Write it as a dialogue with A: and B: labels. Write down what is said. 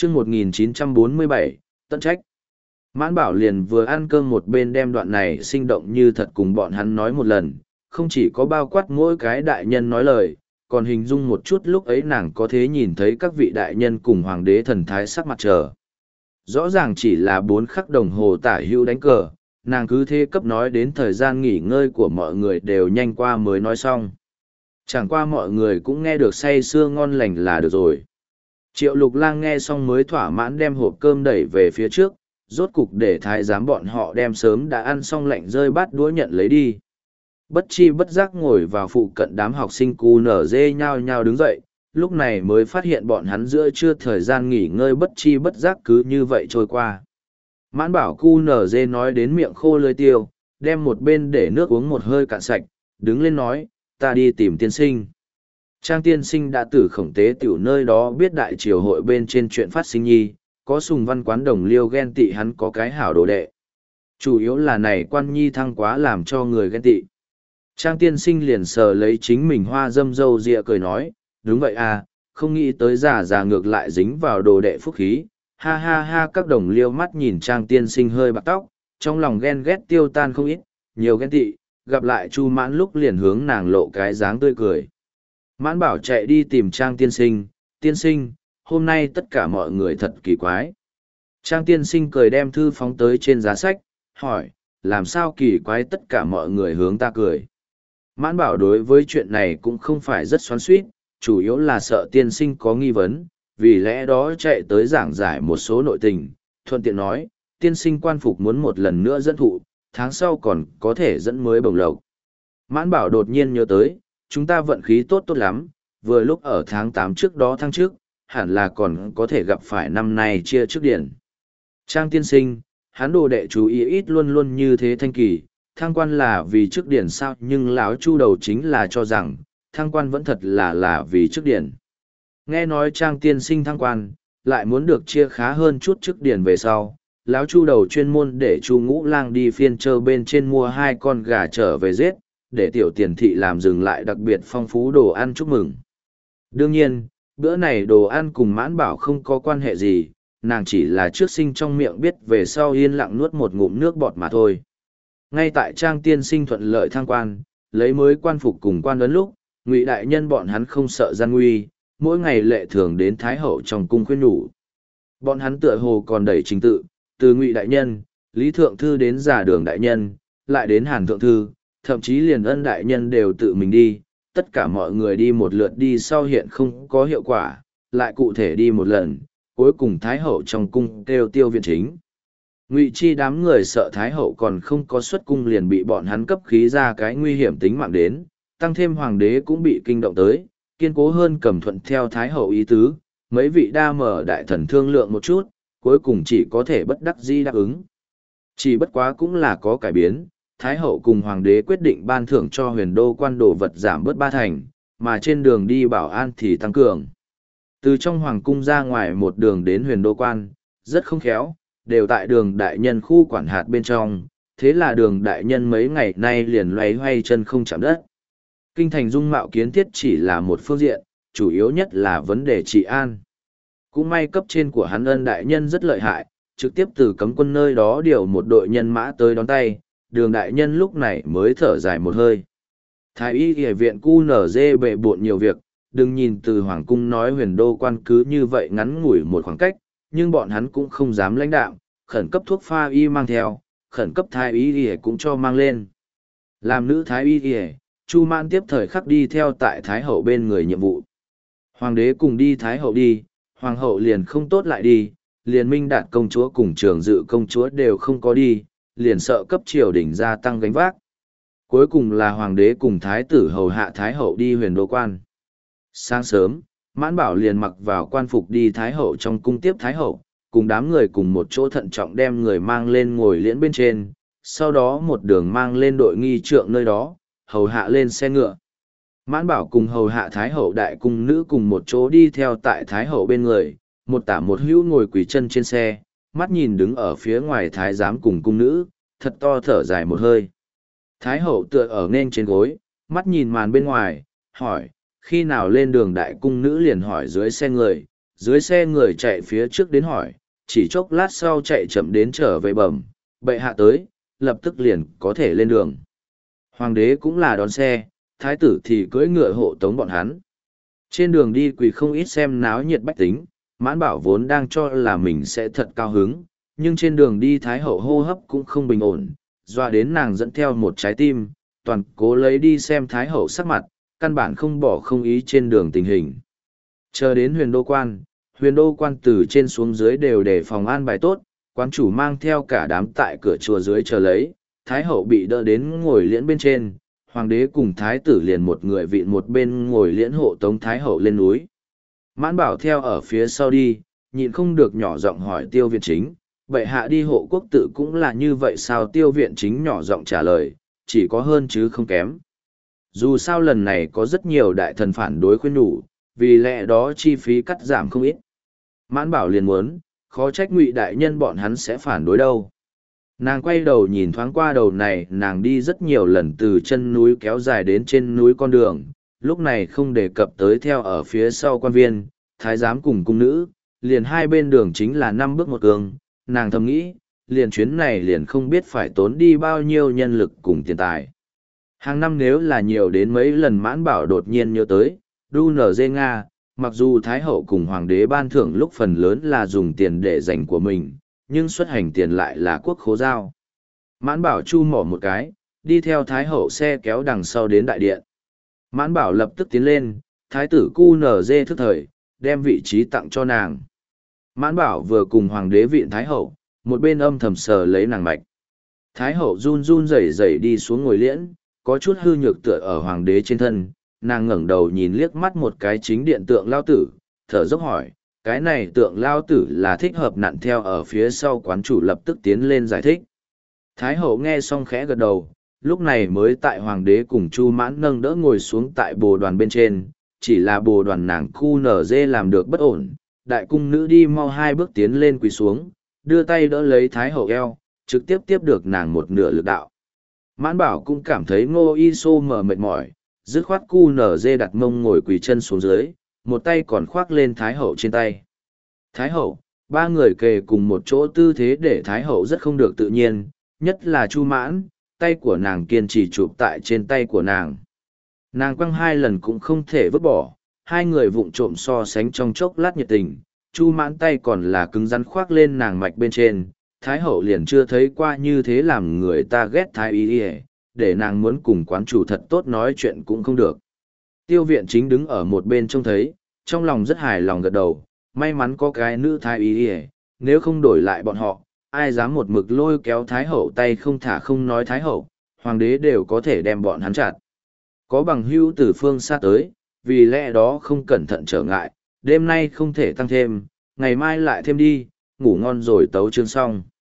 A: chương 1947, tận trách. Mãn Bảo liền vừa ăn cơm một bên đem đoạn này sinh động như thật cùng bọn hắn nói một lần, không chỉ có bao quát mỗi cái đại nhân nói lời, còn hình dung một chút lúc ấy nàng có thể nhìn thấy các vị đại nhân cùng hoàng đế thần thái sắc mặt chờ. Rõ ràng chỉ là 4 khắc đồng hồ tả hữu đánh cờ, nàng cứ thế cấp nói đến thời gian nghỉ ngơi của mọi người đều nhanh qua mới nói xong. Chẳng qua mọi người cũng nghe được say sưa ngon lành là được rồi. Triệu Lục Lang nghe xong mới thỏa mãn đem hộp cơm đẩy về phía trước, rốt cục để thái giám bọn họ đem sớm đã ăn xong lạnh rơi bát đũa nhận lấy đi. Bất chi bất giác ngồi vào phụ cận đám học sinh QNZ nhao nhao đứng dậy, lúc này mới phát hiện bọn hắn giữa trưa thời gian nghỉ ngơi bất chi bất giác cứ như vậy trôi qua. Mãn Bảo QNZ nói đến miệng khô lưỡi tiêu, đem một bên để nước uống một hơi cạn sạch, đứng lên nói, ta đi tìm tiên sinh. Trang tiên sinh đã từ khổng tế tiểu nơi đó biết đại triều hội bên trên chuyện phát sinh nhi, có Sùng Văn Quán đồng liêu ghen tị hắn có cái hảo đồ đệ. Chủ yếu là này quan nhi thăng quá làm cho người ghen tị. Trang tiên sinh liền sờ lấy chính mình hoa dâm dâu dịa cười nói, đúng vậy à, không nghĩ tới già ngược lại dính vào đồ đệ phúc khí. Ha ha ha, các đồng liêu mắt nhìn Trang tiên sinh hơi bạc tóc, trong lòng ghen ghét tiêu tan không ít, nhiều ghen tị, gặp lại Chu Mãn lúc liền hướng nàng lộ cái dáng tươi cười. Mãn Bảo chạy đi tìm Trang tiên sinh, hôm nay tất cả mọi người thật kỳ quái. Trang tiên sinh cười đem thư phóng tới trên giá sách, hỏi, làm sao kỳ quái tất cả mọi người hướng ta cười. Mãn Bảo đối với chuyện này cũng không phải rất xoắn xuýt, chủ yếu là sợ tiên sinh có nghi vấn, vì lẽ đó chạy tới giảng giải một số nội tình, thuận tiện nói, tiên sinh quan phục muốn một lần nữa dẫn thụ, tháng sau còn có thể dẫn mới bồng lộc. Mãn Bảo đột nhiên nhớ tới, chúng ta vận khí tốt lắm, vừa lúc ở tháng 8 trước đó tháng trước, hẳn là còn có thể gặp phải năm nay chia trước điển. Trang tiên sinh, hắn đồ đệ chú ý ít luôn luôn như thế thanh kỳ, thăng quan là vì trước điển sao, nhưng lão Chu đầu chính là cho rằng, thăng quan vẫn thật là vì trước điển. Nghe nói Trang tiên sinh thăng quan, lại muốn được chia khá hơn chút trước điển về sau, lão Chu đầu chuyên môn để Chu Ngũ Lang đi phiên châu bên trên mua 2 con gà trở về giết, để tiểu tiền thị làm dừng lại đặc biệt phong phú đồ ăn chúc mừng. Đương nhiên, bữa này đồ ăn cùng Mãn Bảo không có quan hệ gì, nàng chỉ là trước sinh trong miệng biết về sau yên lặng nuốt một ngụm nước bọt mà thôi. Ngay tại Trang tiên sinh thuận lợi thăng quan, lấy mới quan phục cùng quan ấn lúc, Ngụy đại nhân bọn hắn không sợ gian nguy, mỗi ngày lệ thường đến Thái hậu trong cung khuyên nhủ. Bọn hắn tựa hồ còn đẩy trình tự, từ Ngụy đại nhân, Lý thượng thư đến Giả Đường đại nhân, lại đến Hàn thượng thư, thậm chí liền Ân đại nhân đều tự mình đi, tất cả mọi người đi một lượt đi sau hiện không có hiệu quả, lại cụ thể đi một lần, cuối cùng Thái hậu trong cung kêu tiêu viện chính. Ngụy chi đám người sợ Thái hậu còn không có xuất cung liền bị bọn hắn cấp khí ra cái nguy hiểm tính mạng đến, tăng thêm hoàng đế cũng bị kinh động tới, kiên cố hơn cầm thuận theo Thái hậu ý tứ, mấy vị đa mở đại thần thương lượng một chút, cuối cùng chỉ có thể bất đắc dĩ đáp ứng. Chỉ bất quá cũng là có cải biến, Thái hậu cùng hoàng đế quyết định ban thưởng cho huyền đô quan đồ vật giảm bớt 3 thành, mà trên đường đi bảo an thì tăng cường. Từ trong hoàng cung ra ngoài một đường đến huyền đô quan, rất không khéo, đều tại đường đại nhân khu quản hạt bên trong, thế là đường đại nhân mấy ngày nay liền loay hoay chân không chạm đất. Kinh thành dung mạo kiến thiết chỉ là một phương diện, chủ yếu nhất là vấn đề trị an. Cũng may cấp trên của hắn Ân đại nhân rất lợi hại, trực tiếp từ cấm quân nơi đó điều một đội nhân mã tới đón tay, đường đại nhân lúc này mới thở dài một hơi. Thái y y viện QNZ bệ bộn nhiều việc, đừng nhìn từ hoàng cung nói huyền đô quan cứ như vậy ngắn ngủi một khoảng cách, nhưng bọn hắn cũng không dám lãnh đạo, khẩn cấp thuốc pha y mang theo, khẩn cấp thái y y cũng cho mang lên. Làm nữ thái y y, Chu Mãn tiếp thời khắc đi theo tại thái hậu bên người nhiệm vụ. Hoàng đế cùng đi thái hậu đi, hoàng hậu liền không tốt lại đi, liền Minh Đạt công chúa cùng Trường Dự công chúa đều không có đi, liền sợ cấp triều đình gia tăng gánh vác. Cuối cùng là hoàng đế cùng thái tử hầu hạ thái hậu đi huyền đô quan. Sáng sớm, Mãn Bảo liền mặc vào quan phục đi thái hậu trong cung tiếp thái hậu, cùng đám người cùng một chỗ thận trọng đem người mang lên ngồi liễn bên trên, sau đó một đường mang lên đội nghi trượng nơi đó, hầu hạ lên xe ngựa. Mãn Bảo cùng hầu hạ thái hậu đại cung nữ cùng một chỗ đi theo tại thái hậu bên người, một tả một hữu ngồi quỳ chân trên xe, mắt nhìn đứng ở phía ngoài thái giám cùng cung nữ, thật to thở dài một hơi. Thái hậu tựa ở nên trên gối, mắt nhìn màn bên ngoài, hỏi, khi nào lên đường đại cung nữ liền hỏi dưới xe người, Dưới xe người chạy phía trước đến hỏi, chỉ chốc lát sau chạy chậm đến trở về bẩm, bệ hạ tới, lập tức liền có thể lên đường. Hoàng đế cũng là đón xe, thái tử thì cưỡi ngựa hộ tống bọn hắn. Trên đường đi quỳ không ít xem náo nhiệt bách tính, Mãn Bảo vốn đang cho là mình sẽ thật cao hứng, nhưng trên đường đi thái hậu hô hấp cũng không bình ổn, doa đến nàng dẫn theo một trái tim, toàn cố lấy đi xem thái hậu sắc mặt, căn bản không bỏ không ý trên đường tình hình. Chờ đến huyền đô quan từ trên xuống dưới đều để phòng an bài tốt, quán chủ mang theo cả đám tại cửa chùa dưới chờ lấy, thái hậu bị đỡ đến ngồi liễn bên trên, hoàng đế cùng thái tử liền một người vịn một bên ngồi liễn hộ tống thái hậu lên núi. Mãn Bảo theo ở phía sau đi, nhịn không được nhỏ giọng hỏi Tiêu Viện Chính, bệ hạ đi hộ quốc tự cũng là như vậy sao? Tiêu Viện Chính nhỏ giọng trả lời, chỉ có hơn chứ không kém. Dù sao lần này có rất nhiều đại thần phản đối khuyên nhủ, vì lẽ đó chi phí cắt giảm không ít. Mãn Bảo liền muốn, khó trách Ngụy đại nhân bọn hắn sẽ phản đối đâu. Nàng quay đầu nhìn thoáng qua đầu này, nàng đi rất nhiều lần từ chân núi kéo dài đến trên núi con đường, lúc này không đề cập tới theo ở phía sau quan viên, thái giám cùng cung nữ, liền hai bên đường chính là 5 bước một cương, nàng thầm nghĩ, liền chuyến này liền không biết phải tốn đi bao nhiêu nhân lực cùng tiền tài. Hàng năm nếu là nhiều đến mấy lần Mãn Bảo đột nhiên nhớ tới, đu nở dê Nga, mặc dù Thái Hậu cùng Hoàng đế ban thưởng lúc phần lớn là dùng tiền để dành của mình, nhưng xuất hành tiền lại là quốc khố giao. Mãn Bảo chu mỏ một cái, đi theo Thái Hậu xe kéo đằng sau đến đại điện. Mãn Bảo lập tức tiến lên, Thái tử cu nở dê thức thời, đem vị trí tặng cho nàng. Mãn Bảo vừa cùng Hoàng đế viện Thái Hậu, một bên âm thầm sờ lấy nàng mạch. Thái Hậu run run rẩy rẩy đi xuống ngồi liễn, có chút hư nhược tựa ở Hoàng đế trên thân, nàng ngẩng đầu nhìn liếc mắt một cái chính điện tượng lao tử, thở dốc hỏi, cái này tượng lao tử là thích hợp nặn theo ở phía sau quán chủ lập tức tiến lên giải thích. Thái hậu nghe xong khẽ gật đầu, lúc này mới tại hoàng đế cùng Chu Mãn nâng đỡ ngồi xuống tại bồ đoàn bên trên, chỉ là bồ đoàn nàng khu nở dê làm được bất ổn, đại cung nữ đi mau 2 bước tiến lên quỳ xuống, đưa tay đỡ lấy Thái hậu eo, trực tiếp tiếp được nàng một nửa lực đạo. Mãn Bảo cũng cảm thấy Ngô Y Xô mờ mệt mỏi, dứt khoát cu nở dê đặt mông ngồi quỳ chân xuống dưới, một tay còn khoác lên Thái hậu trên tay. Thái hậu, 3 người kề cùng một chỗ tư thế để Thái hậu rất không được tự nhiên, nhất là Chu Mãn, tay của nàng kiên trì chụp tại trên tay của nàng. Nàng quăng 2 lần cũng không thể vứt bỏ, 2 người vụng trộm so sánh trong chốc lát nhiệt tình, Chu Mãn tay còn là cứng rắn khoác lên nàng mạch bên trên, Thái hậu liền chưa thấy qua như thế làm người ta ghét Thái y đi, để nàng muốn cùng quán chủ thật tốt nói chuyện cũng không được. Tiêu Viện Chính đứng ở một bên trông thấy, trong lòng rất hài lòng gật đầu, may mắn có cái nữ Thái y đi, nếu không đổi lại bọn họ, ai dám một mực lôi kéo Thái hậu tay không thả không nói Thái hậu, hoàng đế đều có thể đem bọn hắn chặt. Có bằng hữu từ phương xa tới, vì lẽ đó không cẩn thận trở ngại, đêm nay không thể tăng thêm, ngày mai lại thêm đi, ngủ ngon rồi tấu chương xong.